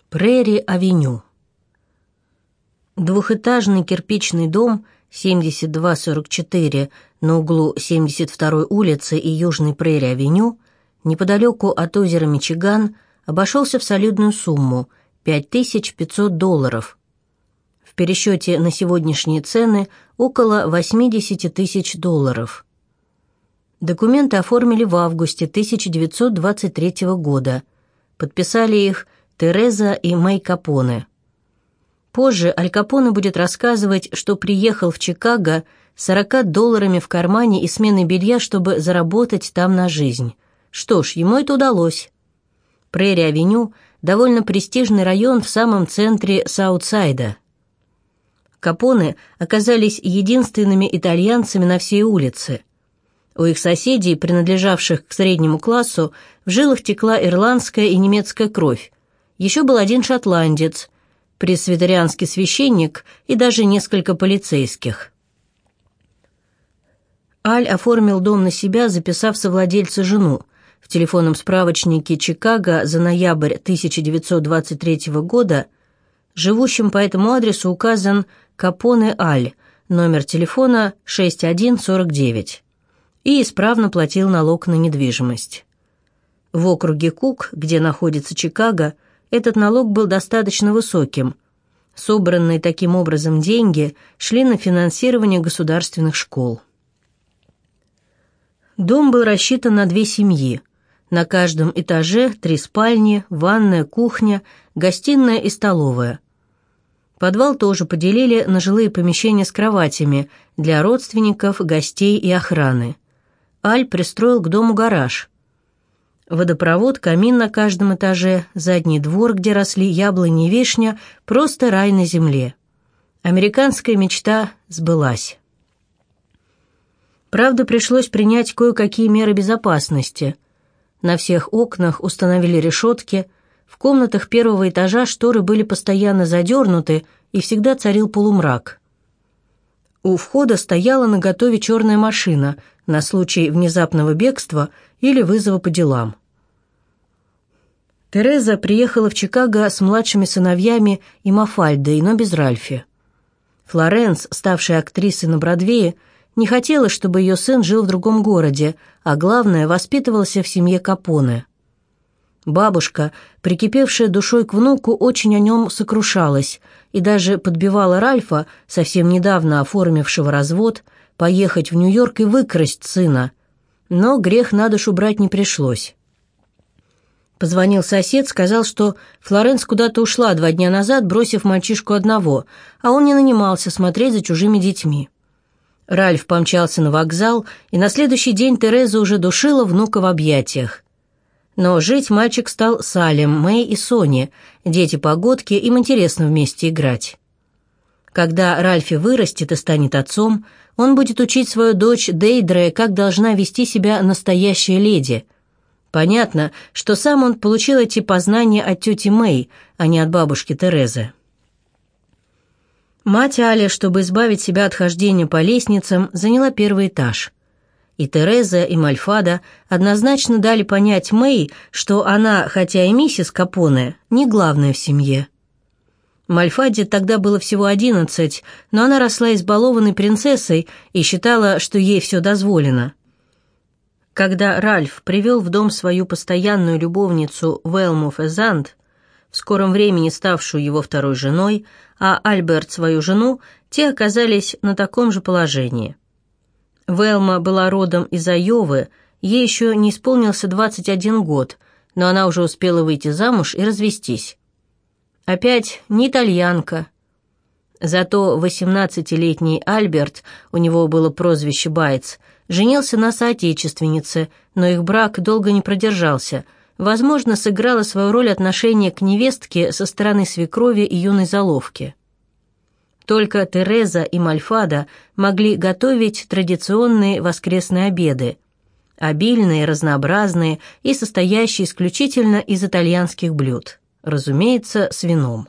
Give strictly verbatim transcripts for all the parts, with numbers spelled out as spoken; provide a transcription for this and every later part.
Прери-авеню. Двухэтажный кирпичный дом семьдесят два сорок четыре на углу семьдесят второй улицы и Южной Прери-авеню, неподалеку от озера Мичиган, обошелся в солидную сумму – пять тысяч пятьсот долларов. В пересчете на сегодняшние цены около восемьдесят тысяч долларов. Документы оформили в августе тысяча девятьсот двадцать третьего года. Подписали их Тереза и Мэй Капоне. Позже Аль Капоне будет рассказывать, что приехал в Чикаго с сорока долларами в кармане и сменой белья, чтобы заработать там на жизнь. Что ж, ему это удалось. Прери-авеню – довольно престижный район в самом центре Саутсайда. Капоне оказались единственными итальянцами на всей улице. У их соседей, принадлежавших к среднему классу, в жилах текла ирландская и немецкая кровь. Еще был один шотландец, пресвитерианский священник и даже несколько полицейских. Аль оформил дом на себя, записав совладельца жену. В телефонном справочнике Чикаго за ноябрь тысяча девятьсот двадцать третьего года живущим по этому адресу указан Капоне Аль, номер телефона шесть один сорок девять, и исправно платил налог на недвижимость. В округе Кук, где находится Чикаго, этот налог был достаточно высоким. Собранные таким образом деньги шли на финансирование государственных школ. Дом был рассчитан на две семьи. На каждом этаже три спальни, ванная, кухня, гостиная и столовая. Подвал тоже поделили на жилые помещения с кроватями для родственников, гостей и охраны. Аль пристроил к дому гараж. Водопровод, камин на каждом этаже, задний двор, где росли яблони и вишня, просто рай на земле. Американская мечта сбылась. Правда, пришлось принять кое-какие меры безопасности. На всех окнах установили решетки, в комнатах первого этажа шторы были постоянно задернуты, и всегда царил полумрак. У входа стояла наготове черная машина на случай внезапного бегства или вызова по делам. Тереза приехала в Чикаго с младшими сыновьями и Мафальдой, но без Ральфи. Флоренс, ставшая актрисой на Бродвее, не хотела, чтобы ее сын жил в другом городе, а главное, воспитывался в семье Капоне. Бабушка, прикипевшая душой к внуку, очень о нем сокрушалась и даже подбивала Ральфа, совсем недавно оформившего развод, поехать в Нью-Йорк и выкрасть сына. Но грех на душу брать не пришлось. Позвонил сосед, сказал, что Флоренс куда-то ушла два дня назад, бросив мальчишку одного, а он не нанимался смотреть за чужими детьми. Ральф помчался на вокзал, и на следующий день Тереза уже душила внука в объятиях. Но жить мальчик стал с Алем, Мэй и Сони, дети-погодки, им интересно вместе играть. Когда Ральфи вырастет и станет отцом, он будет учить свою дочь Дейдре, как должна вести себя настоящая леди. Понятно, что сам он получил эти познания от тети Мэй, а не от бабушки Терезы. Мать Аля, чтобы избавить себя от хождения по лестницам, заняла первый этаж. И Тереза, и Мальфада однозначно дали понять Мэй, что она, хотя и миссис Капоне, не главная в семье. Мальфаде тогда было всего одиннадцать, но она росла избалованной принцессой и считала, что ей все дозволено. Когда Ральф привел в дом свою постоянную любовницу Велму Фезант, в скором времени ставшую его второй женой, а Альберт свою жену, те оказались на таком же положении. Велма была родом из Айовы, ей еще не исполнился двадцать один год, но она уже успела выйти замуж и развестись. Опять не итальянка. Зато восемнадцатилетний Альберт, у него было прозвище Байц, женился на соотечественнице, но их брак долго не продержался. Возможно, сыграло свою роль отношение к невестке со стороны свекрови и юной заловки. Только Тереза и Мальфада могли готовить традиционные воскресные обеды, обильные, разнообразные и состоящие исключительно из итальянских блюд, разумеется, с вином.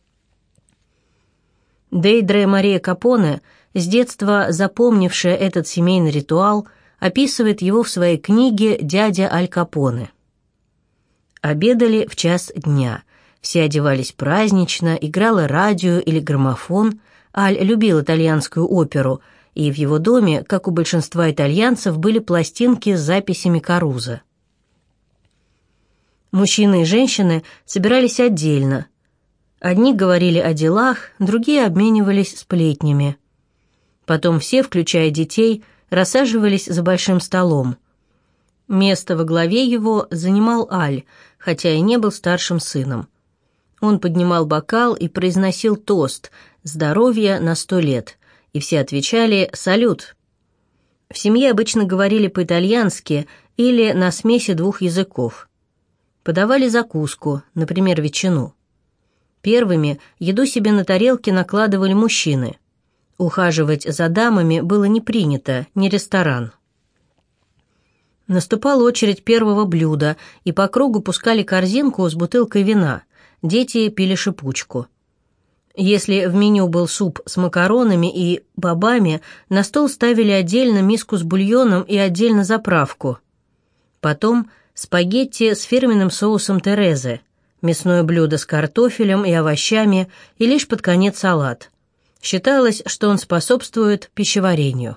Дейдре Мария Капоне, с детства запомнившая этот семейный ритуал, описывает его в своей книге «Дядя Аль Капоне». Обедали в час дня. Все одевались празднично, играло радио или граммофон. Аль любил итальянскую оперу, и в его доме, как у большинства итальянцев, были пластинки с записями Карузо. Мужчины и женщины собирались отдельно. Одни говорили о делах, другие обменивались сплетнями. Потом все, включая детей, рассаживались за большим столом. Место во главе его занимал Аль, хотя и не был старшим сыном. Он поднимал бокал и произносил тост «Здоровье на сто лет», и все отвечали «Салют». В семье обычно говорили по-итальянски или на смеси двух языков. Подавали закуску, например, ветчину. Первыми еду себе на тарелки накладывали мужчины. Ухаживать за дамами было не принято, не ресторан. Наступала очередь первого блюда, и по кругу пускали корзинку с бутылкой вина. Дети пили шипучку. Если в меню был суп с макаронами и бобами, на стол ставили отдельно миску с бульоном и отдельно заправку. Потом спагетти с фирменным соусом Терезе, мясное блюдо с картофелем и овощами и лишь под конец салат. Считалось, что он способствует пищеварению.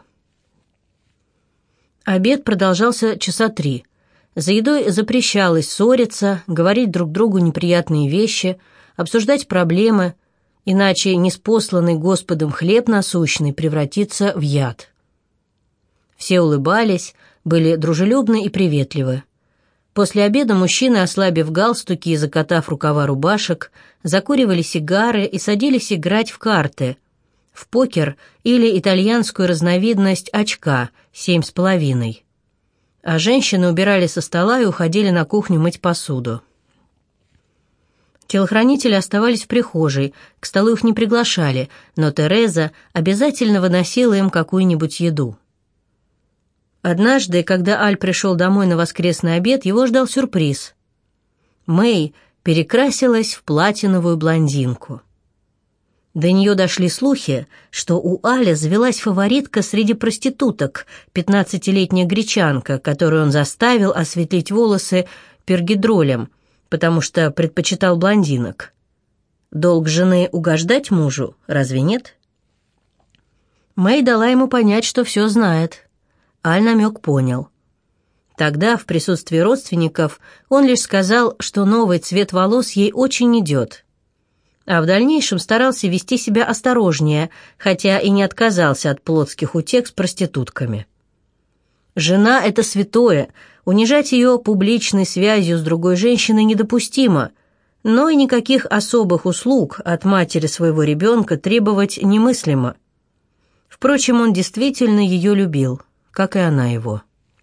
Обед продолжался часа три. За едой запрещалось ссориться, говорить друг другу неприятные вещи, обсуждать проблемы, иначе неспосланный Господом хлеб насущный превратится в яд. Все улыбались, были дружелюбны и приветливы. После обеда мужчины, ослабив галстуки и закатав рукава рубашек, закуривали сигары и садились играть в карты, в покер или итальянскую разновидность очка семь с половиной. А женщины убирали со стола и уходили на кухню мыть посуду. Телохранители оставались в прихожей, к столу их не приглашали, но Тереза обязательно выносила им какую-нибудь еду. Однажды, когда Аль пришел домой на воскресный обед, его ждал сюрприз. Мэй перекрасилась в платиновую блондинку. До нее дошли слухи, что у Аля завелась фаворитка среди проституток, пятнадцатилетняя гречанка, которую он заставил осветлить волосы пергидролем, потому что предпочитал блондинок. Долг жены — угождать мужу, разве нет? Мэй дала ему понять, что все знает. Аль намек понял. Тогда, в присутствии родственников, он лишь сказал, что новый цвет волос ей очень идет. А в дальнейшем старался вести себя осторожнее, хотя и не отказался от плотских утех с проститутками. Жена — это святое, унижать ее публичной связью с другой женщиной недопустимо, но и никаких особых услуг от матери своего ребенка требовать немыслимо. Впрочем, он действительно ее любил, как и она его.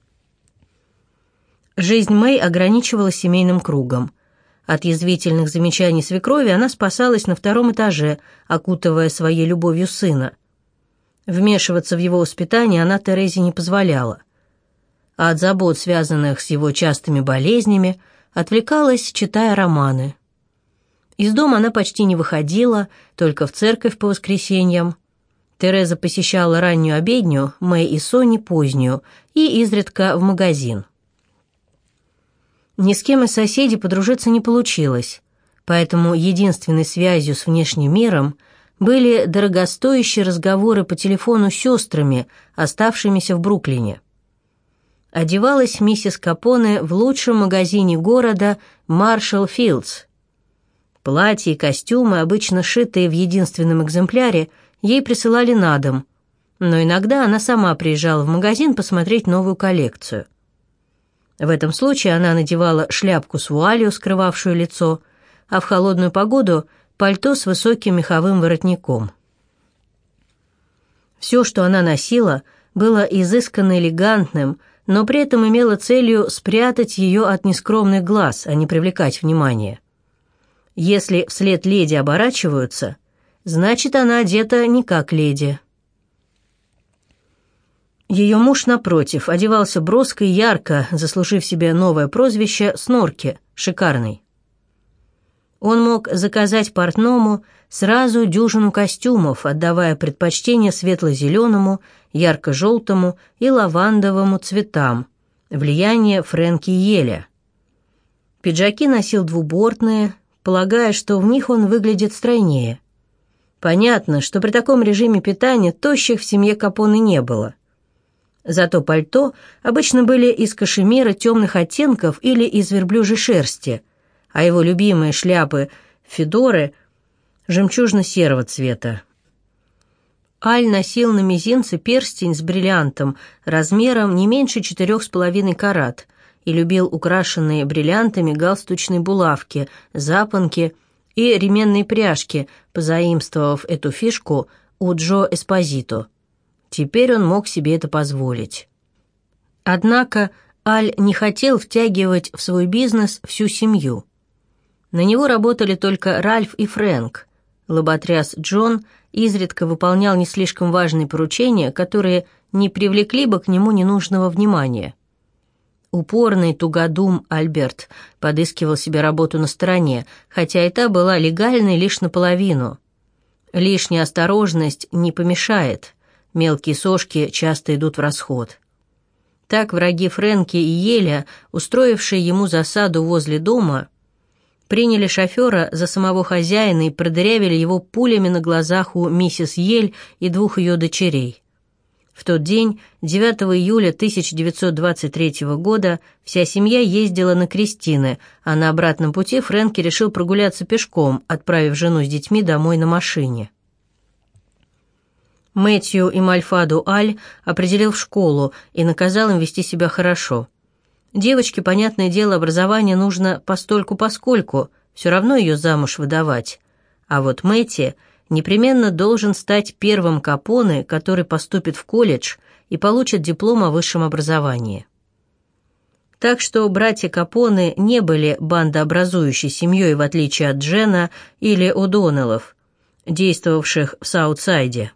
Жизнь Мэй ограничивалась семейным кругом. От язвительных замечаний свекрови она спасалась на втором этаже, окутывая своей любовью сына. Вмешиваться в его воспитание она Терезе не позволяла. А от забот, связанных с его частыми болезнями, отвлекалась, читая романы. Из дома она почти не выходила, только в церковь по воскресеньям. Тереза посещала раннюю обедню, Мэй и Сони позднюю, и изредка в магазин. Ни с кем из соседей подружиться не получилось, поэтому единственной связью с внешним миром были дорогостоящие разговоры по телефону с сестрами, оставшимися в Бруклине. Одевалась миссис Капоне в лучшем магазине города Marshall Fields. Платья и костюмы, обычно шитые в единственном экземпляре, ей присылали на дом, но иногда она сама приезжала в магазин посмотреть новую коллекцию. В этом случае она надевала шляпку с вуалью, скрывавшую лицо, а в холодную погоду – пальто с высоким меховым воротником. Все, что она носила, было изысканно элегантным, но при этом имело целью спрятать ее от нескромных глаз, а не привлекать внимание. Если вслед леди оборачиваются, значит, она одета не как леди. Ее муж, напротив, одевался броско и ярко, заслужив себе новое прозвище «Снорки» — «Шикарный». Он мог заказать портному сразу дюжину костюмов, отдавая предпочтение светло-зеленому, ярко-желтому и лавандовому цветам, влияние Фрэнки Йеля. Пиджаки носил двубортные, полагая, что в них он выглядит стройнее. Понятно, что при таком режиме питания тощих в семье Капоне не было. Зато пальто обычно были из кашемира темных оттенков или из верблюжьей шерсти, а его любимые шляпы федоры жемчужно-серого цвета. Аль носил на мизинце перстень с бриллиантом размером не меньше четырех с половиной карат и любил украшенные бриллиантами галстучные булавки, запонки и ременные пряжки, позаимствовав эту фишку у Джо Эспозито. Теперь он мог себе это позволить. Однако Аль не хотел втягивать в свой бизнес всю семью. На него работали только Ральф и Фрэнк. Лоботряс Джон изредка выполнял не слишком важные поручения, которые не привлекли бы к нему ненужного внимания. Упорный тугодум Альберт подыскивал себе работу на стороне, хотя и та была легальной лишь наполовину. Лишняя осторожность не помешает. Мелкие сошки часто идут в расход. Так враги Фрэнки и Еля, устроившие ему засаду возле дома, приняли шофера за самого хозяина и продырявили его пулями на глазах у миссис Ель и двух ее дочерей. В тот день, девятого июля тысяча девятьсот двадцать третьего года, вся семья ездила на крестины, а на обратном пути Фрэнки решил прогуляться пешком, отправив жену с детьми домой на машине. Мэтью и Мальфаду Аль определил в школу и наказал им вести себя хорошо. Девочке, понятное дело, образование нужно постольку-поскольку, все равно ее замуж выдавать. А вот Мэтти непременно должен стать первым Капоне, который поступит в колледж и получит диплом о высшем образовании. Так что братья Капоне не были бандообразующей семьей, в отличие от Джена или О'Доннеллов, действовавших в Саутсайде.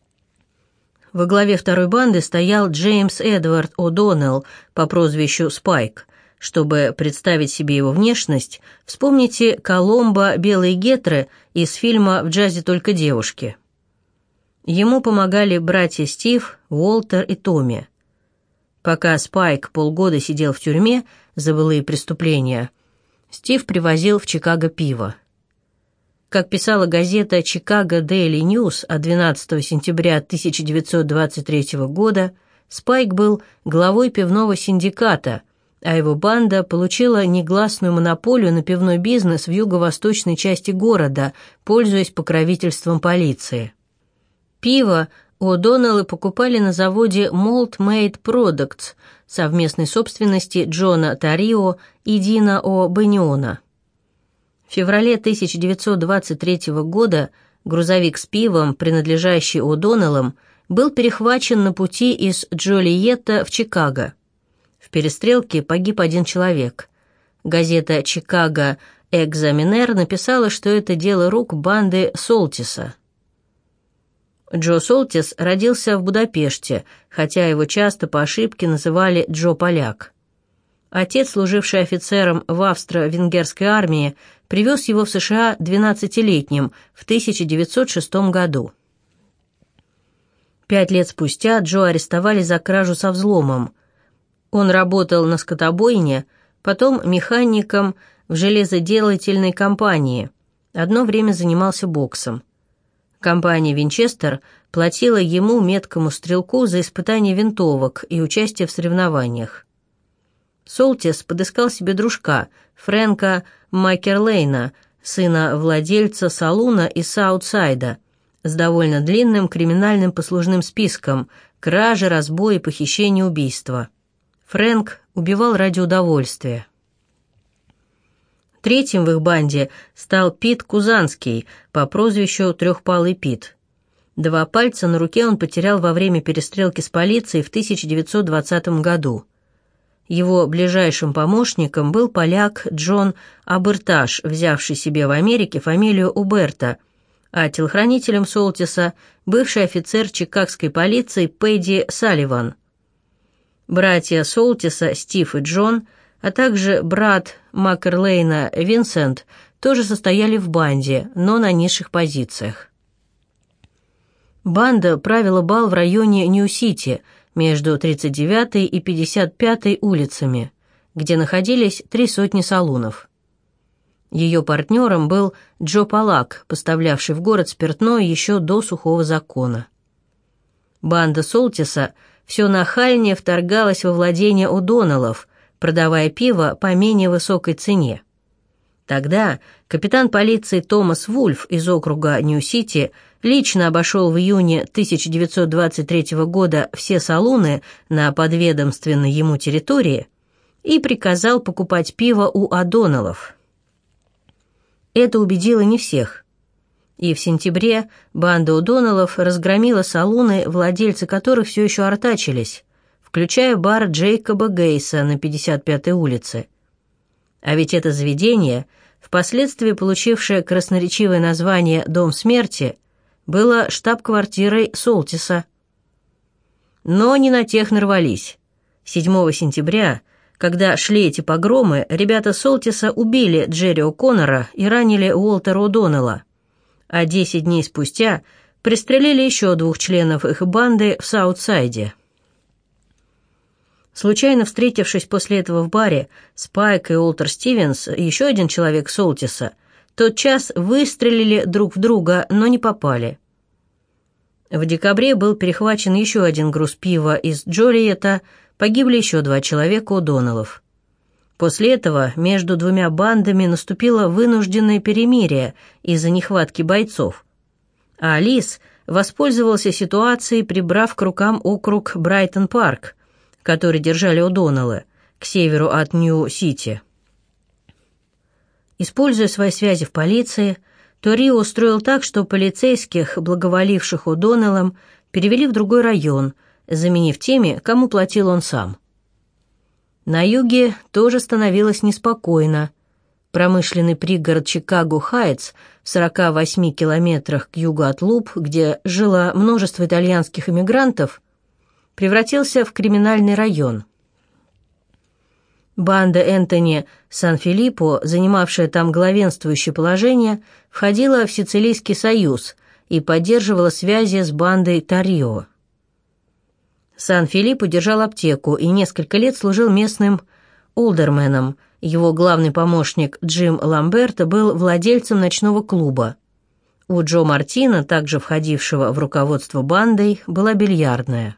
Во главе второй банды стоял Джеймс Эдвард О'Доннелл по прозвищу Спайк. Чтобы представить себе его внешность, вспомните Коломбо «Белые гетры» из фильма «В джазе только девушки». Ему помогали братья Стив, Уолтер и Томми. Пока Спайк полгода сидел в тюрьме за былые преступления, Стив привозил в Чикаго пиво. Как писала газета «Чикаго Дейли Ньюс» от двенадцатого сентября тысяча девятьсот двадцать третьего года, Спайк был главой пивного синдиката, а его банда получила негласную монополию на пивной бизнес в юго-восточной части города, пользуясь покровительством полиции. Пиво О'Доннеллы покупали на заводе Malt Made Products совместной собственности Джона Тарио и Дина О'Бенниона. В феврале тысяча девятьсот двадцать третьего года грузовик с пивом, принадлежащий О'Доннеллам, был перехвачен на пути из Джолиетта в Чикаго. В перестрелке погиб один человек. Газета «Чикаго Экзаменер» написала, что это дело рук банды Солтиса. Джо Солтис родился в Будапеште, хотя его часто по ошибке называли Джо Поляк. Отец, служивший офицером в австро-венгерской армии, привез его в США двенадцатилетним в тысяча девятьсот шестом году. Пять лет спустя Джо арестовали за кражу со взломом. Он работал на скотобойне, потом механиком в железоделательной компании. Одно время занимался боксом. Компания «Винчестер» платила ему, меткому стрелку, за испытание винтовок и участие в соревнованиях. Солтис подыскал себе дружка, Фрэнка Маккерлейна, сына владельца салуна из Саутсайда, с довольно длинным криминальным послужным списком: кражи, разбои, похищение, убийства. Фрэнк убивал ради удовольствия. Третьим в их банде стал Пит Кузанский по прозвищу «Трехпалый Пит». Два пальца на руке он потерял во время перестрелки с полицией в тысяча девятьсот двадцатом году. Его ближайшим помощником был поляк Джон Аберташ, взявший себе в Америке фамилию Уберта, а телохранителем Солтиса – бывший офицер чикагской полиции Пэдди Салливан. Братья Солтиса, Стив и Джон, а также брат Маккерлейна Винсент, тоже состояли в банде, но на низших позициях. Банда правила бал в районе Нью-Сити, между тридцать девятой и пятьдесят пятой улицами, где находились три сотни салунов. Ее партнером был Джо Полак, поставлявший в город спиртное еще до сухого закона. Банда Солтиса все нахальнее вторгалась во владение О'Доннеллов, продавая пиво по менее высокой цене. Тогда капитан полиции Томас Вульф из округа Нью-Сити лично обошел в июне тысяча девятьсот двадцать третьего года все салуны на подведомственной ему территории и приказал покупать пиво у О'Доннеллов. Это убедило не всех. И в сентябре банда О'Доннеллов разгромила салуны, владельцы которых все еще артачились, включая бар Джейкоба Гейса на пятьдесят пятой улице. А ведь это заведение, впоследствии получившее красноречивое название «Дом смерти», было штаб-квартирой Солтиса. Но не на тех нарвались. седьмого сентября, когда шли эти погромы, ребята Солтиса убили Джерри О'Коннора и ранили Уолтера О'Доннелла, а десять дней спустя пристрелили еще двух членов их банды в Саутсайде. Случайно встретившись после этого в баре, Спайк и Уолтер Стивенс, еще один человек Солтиса, тотчас выстрелили друг в друга, но не попали. В декабре был перехвачен еще один груз пива из Джолиета, погибли еще два человека О'Доннеллов. После этого между двумя бандами наступило вынужденное перемирие из-за нехватки бойцов. А Лис воспользовался ситуацией, прибрав к рукам округ Брайтон-Парк, который держали О'Доннеллы, к северу от Нью-Сити. Используя свои связи в полиции, Торио устроил так, что полицейских, благоволивших О'Доннеллам, перевели в другой район, заменив теми, кому платил он сам. На юге тоже становилось неспокойно. Промышленный пригород Чикаго-Хайтс в сорока восьми километрах к югу от Луб, где жило множество итальянских эмигрантов, превратился в криминальный район. Банда Энтони Сан-Филиппо, занимавшая там главенствующее положение, входила в Сицилийский союз и поддерживала связи с бандой Торио. Сан-Филиппо держал аптеку и несколько лет служил местным олдерменом. Его главный помощник Джим Ламберто был владельцем ночного клуба. У Джо Мартина, также входившего в руководство бандой, была бильярдная.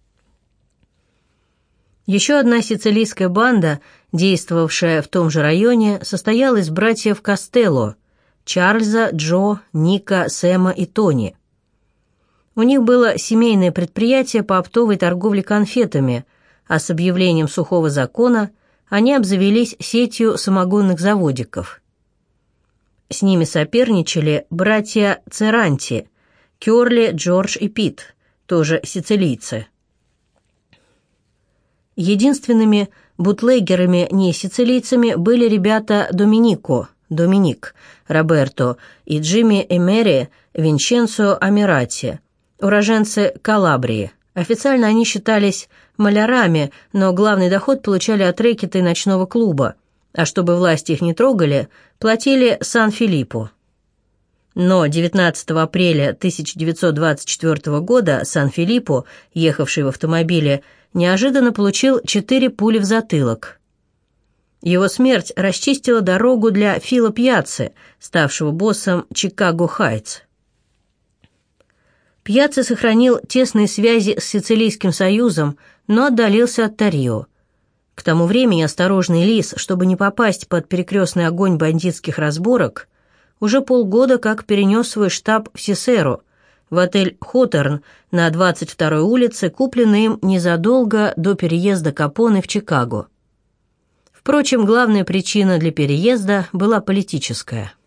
Еще одна сицилийская банда, действовавшая в том же районе, состояла из братьев Костелло – Чарльза, Джо, Ника, Сэма и Тони. У них было семейное предприятие по оптовой торговле конфетами, а с объявлением сухого закона они обзавелись сетью самогонных заводиков. С ними соперничали братья Церанти – Кёрли, Джордж и Пит, тоже сицилийцы. Единственными бутлегерами-не-сицилийцами были ребята Доминико, Доминик, Роберто и Джимми Эмери Винченцо Амирати, уроженцы Калабрии. Официально они считались малярами, но главный доход получали от рэкета и ночного клуба, а чтобы власти их не трогали, платили Сан-Филиппо. Но девятнадцатого апреля тысяча девятьсот двадцать четвёртого года Сан-Филиппо, ехавший в автомобиле, неожиданно получил четыре пули в затылок. Его смерть расчистила дорогу для Фила Пьяцци, ставшего боссом Чикаго-Хайтс. Пьяцци сохранил тесные связи с Сицилийским союзом, но отдалился от Торио. К тому времени осторожный Лис, чтобы не попасть под перекрестный огонь бандитских разборок, уже полгода как перенес свой штаб в Сисеро, в отель «Хоторн» на двадцать второй улице, купленный им незадолго до переезда Капоне в Чикаго. Впрочем, главная причина для переезда была политическая.